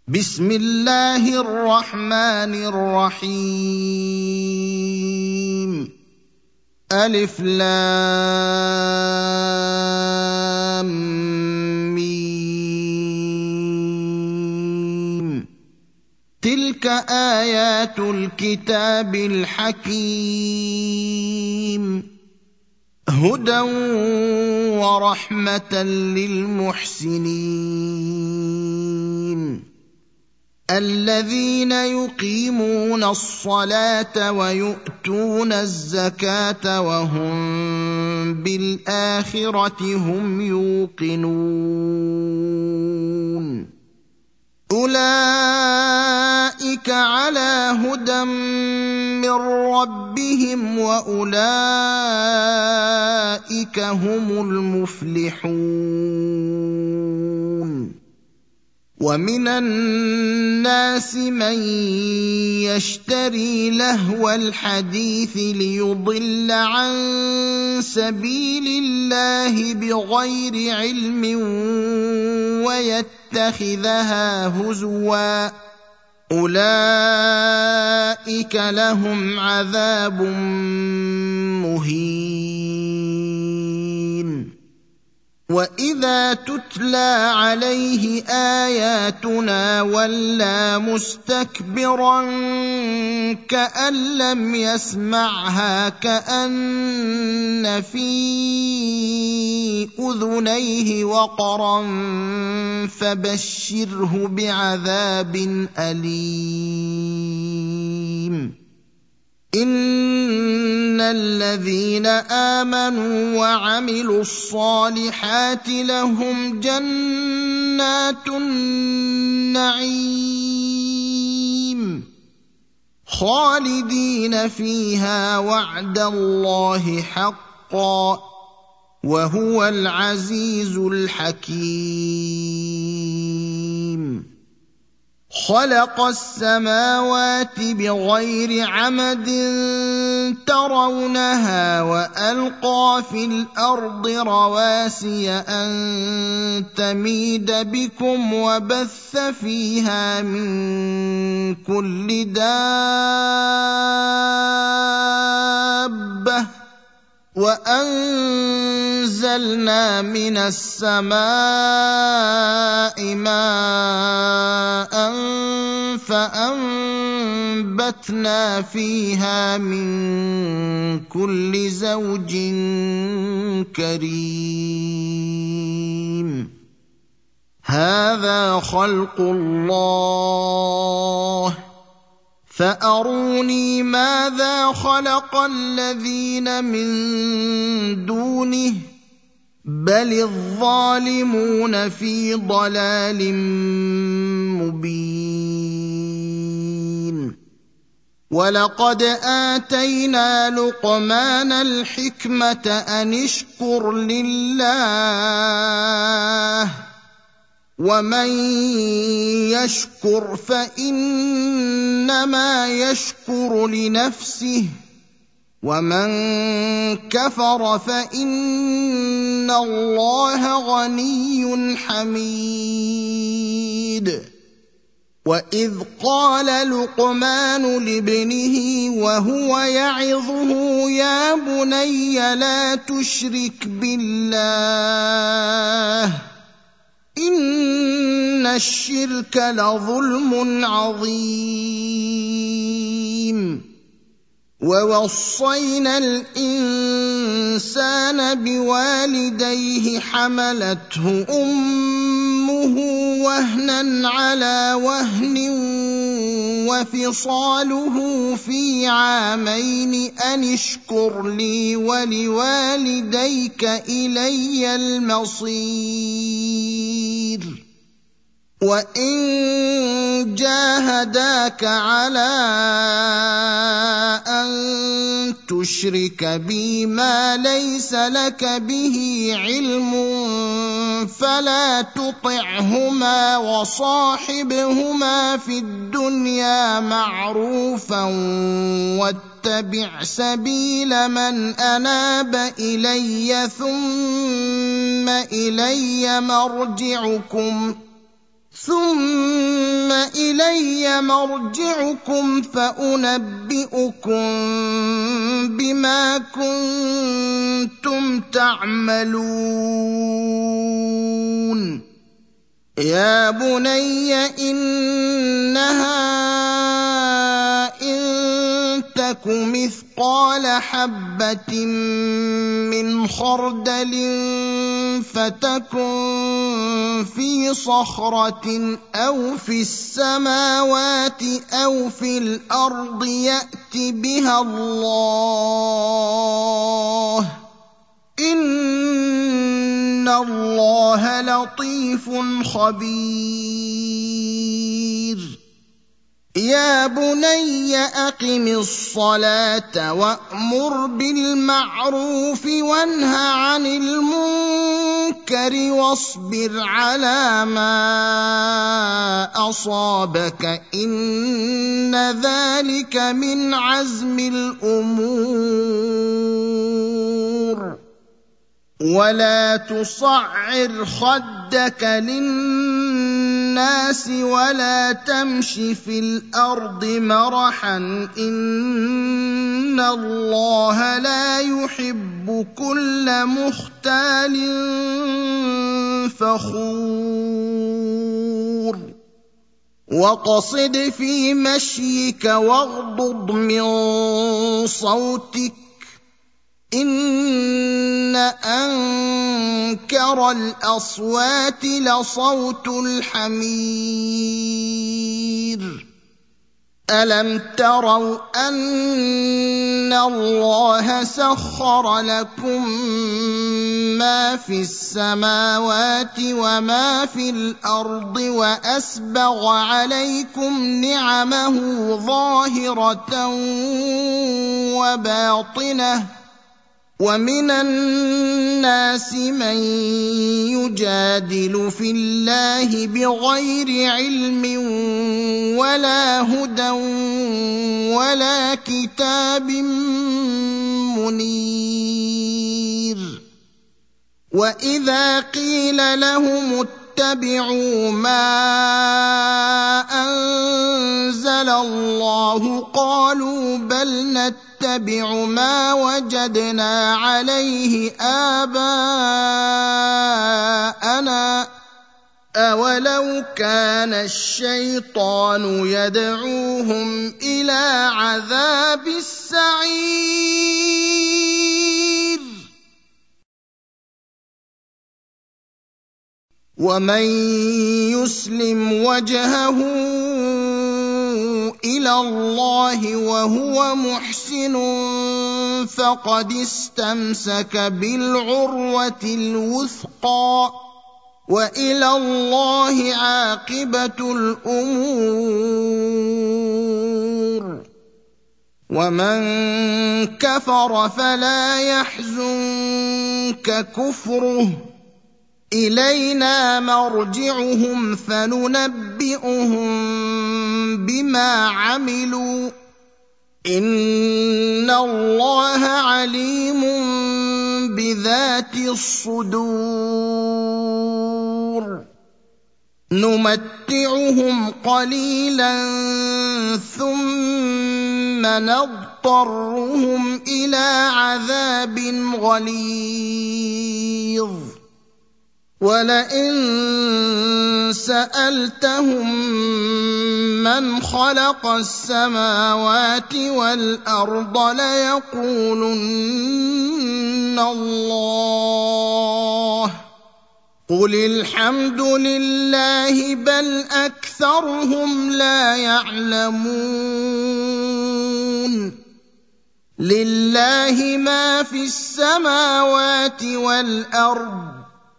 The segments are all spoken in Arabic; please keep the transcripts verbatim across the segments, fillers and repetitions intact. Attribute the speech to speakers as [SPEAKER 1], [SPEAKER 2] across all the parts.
[SPEAKER 1] بسم الله الرحمن الرحيم ألف لام ميم تلك آيات الكتاب الحكيم هدى ورحمة للمحسنين الذين يقيمون الصلاة ويؤتون الزكاة وهم بالآخرة هم يوقنون أولئك على هدى من ربهم وأولئك هم المفلحون ومن الناس من يشتري لهو الحديث ليضل عن سبيل الله بغير علم ويتخذها هزوا أولئك لهم عذاب مهين وإذا تتلى عليه آياتنا ولى مستكبرا كأن لم يسمعها كأن في أذنيه وقرا فبشره بعذاب أليم إن الذين آمنوا وعملوا الصالحات لهم جنات النعيم خالدين فيها وعد الله حقا وهو العزيز الحكيم خلق السماوات بغير عمد ترونها وألقى في الأرض رواسي أن تميد بكم وبث فيها من كل دابة وأنزلنا من السماء ماء فأنبتنا فيها من كل زوج كريم هذا خلق الله فأروني ماذا خلق الذين من دونه بل الظالمون في ضلال مبين ولقد آتينا لقمان الحكمة أن اشكر لله ومن يشكر فإنما يشكر لنفسه ومن كفر فإن الله غني حميد وإذ قال لقمان لابنه وهو يعظه يا بني لا تشرك بالله إن الشرك لظلم عظيم ووصينا الإنسان بوالديه حملته أمه وهنا على وهن وفصاله في عامين أن اشكر لي ولوالديك إلي المصير وإن جاهداك على أن تشرك بي ما ليس لك به علم فلا تطعهما وصاحبهما في الدنيا معروفا واتبع سبيل من أناب إلي ثم إلي مرجعكم ثم إلي مرجعكم فأنبئكم بما كنتم تعملون يا بني إنها إن تك مثقال حبة من خردل فتكن في صخرة أو في السماوات أو في الأرض يأت بها الله إن الله لطيف خبير يا بني أقم الصلاة وأمر بالمعروف وانه عن المنكر واصبر على ما أصابك إن ذلك من عزم الأمور ولا تصعر خدك للناس ولا تمش في الأرض مرحا إن الله لا يحب كل مختال فخور وقصد في مشيك واغضض من صوتك إن أنكر الأصوات لصوت الحمير ألم تروا أن الله سخر لكم ما في السماوات وما في الأرض وأسبغ عليكم نعمه ظاهرة وباطنة ومن الناس من يجادل في الله بغير علم ولا هدى ولا كتاب منير وإذا قيل لهم اتبعوا ما أنزل الله قالوا بل نتبع ما وجدنا عليه آباءنا أولو كان الشيطان يدعوهم إلى عذاب السعير ومن يسلم وجهه إلى الله وهو محسن فقد استمسك بالعروة الوثقى وإلى الله عاقبة الأمور ومن كفر فلا يحزنك كفره إلينا مرجعهم فننبئهم بما عملوا إن الله عليم بذات الصدور نمتعهم قليلا ثم نضطرهم إلى عذاب غليظ ولئن سألتهم من خلق السماوات والأرض ليقولن الله قل الحمد لله بل أكثرهم لا يعلمون لله ما في السماوات والأرض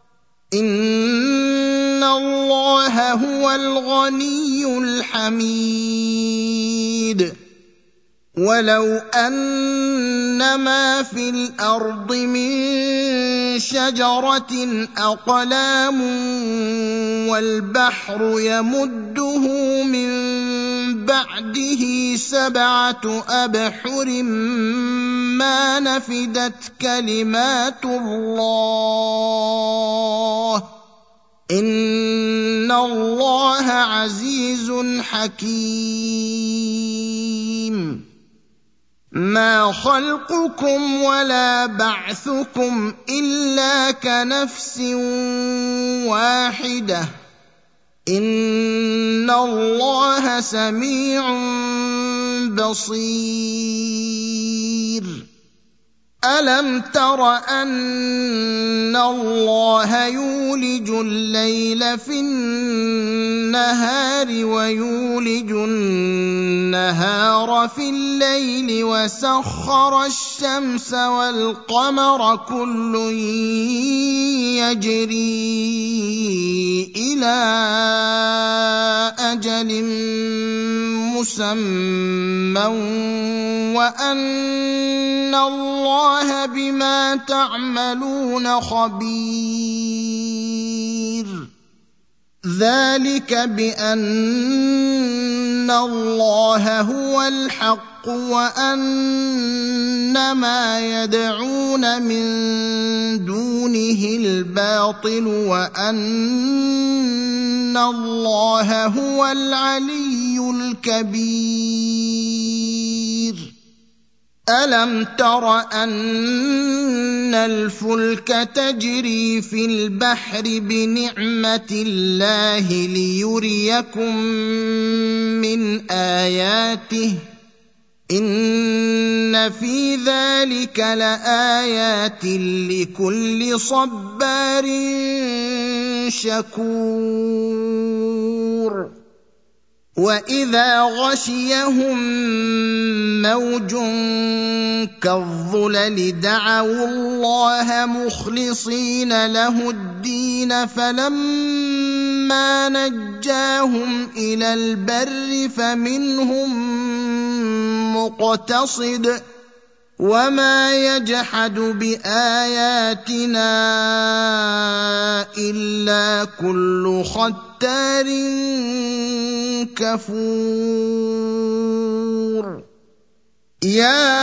[SPEAKER 1] إن الله هو الغني الحميد ولو أن ما في الأرض من شجرة أقلام والبحر يمده من بعده سبعة أبحر ما نفدت كلمات الله إن الله عزيز حكيم. ما خلقكم ولا بعثكم إلا كنفس واحدة إن الله سميع بصير. ألم تر أن الله يولج الليل في النهار ويولج النهار في الليل وسخر الشمس والقمر كل يجري إلى أجل مسمى وأن الله بما تعملون خبير. ذلك بأن الله هو الحق وأن ما يدعون من دونه الباطل وأن الله هو العلي الكبير. ألم تر أن الفلك تجري في البحر بنعمة الله ليريكم من آياته إن في ذلك لآيات لكل صبار شكور. وإذا غشيهم موج كالظلل دعوا الله مخلصين له الدين فلما نجاهم إلى البر فمنهم مقتصد وما يجحد بآياتنا إلا كل ختار كفور. يا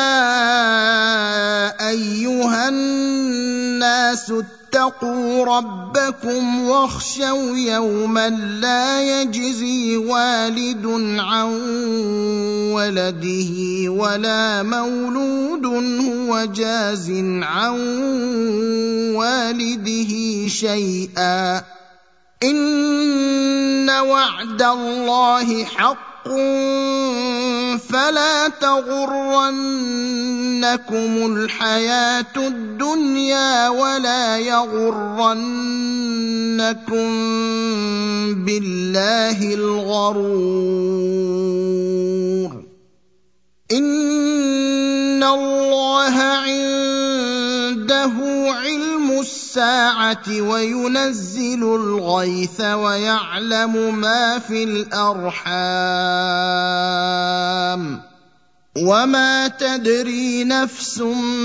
[SPEAKER 1] أيها الناس اتقوا ربكم واخشوا يوما لا يجزي والد عن ولده ولا مولود هو جاز عن والده شيئا إن وعد الله حق فلا تغرنكم الحياة الدنيا ولا يغرنكم بالله الغرور. إن الله عنده علم الساعة وينزل الغيث ويعلم ما في الأرحام وما تدري نفس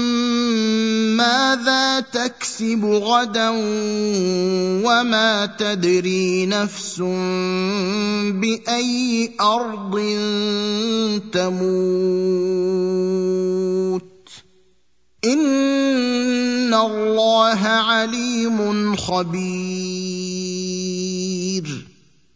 [SPEAKER 1] ماذا تكسب غدا وما تدري نفس بأي أرض تموت إن الله عليم خبير.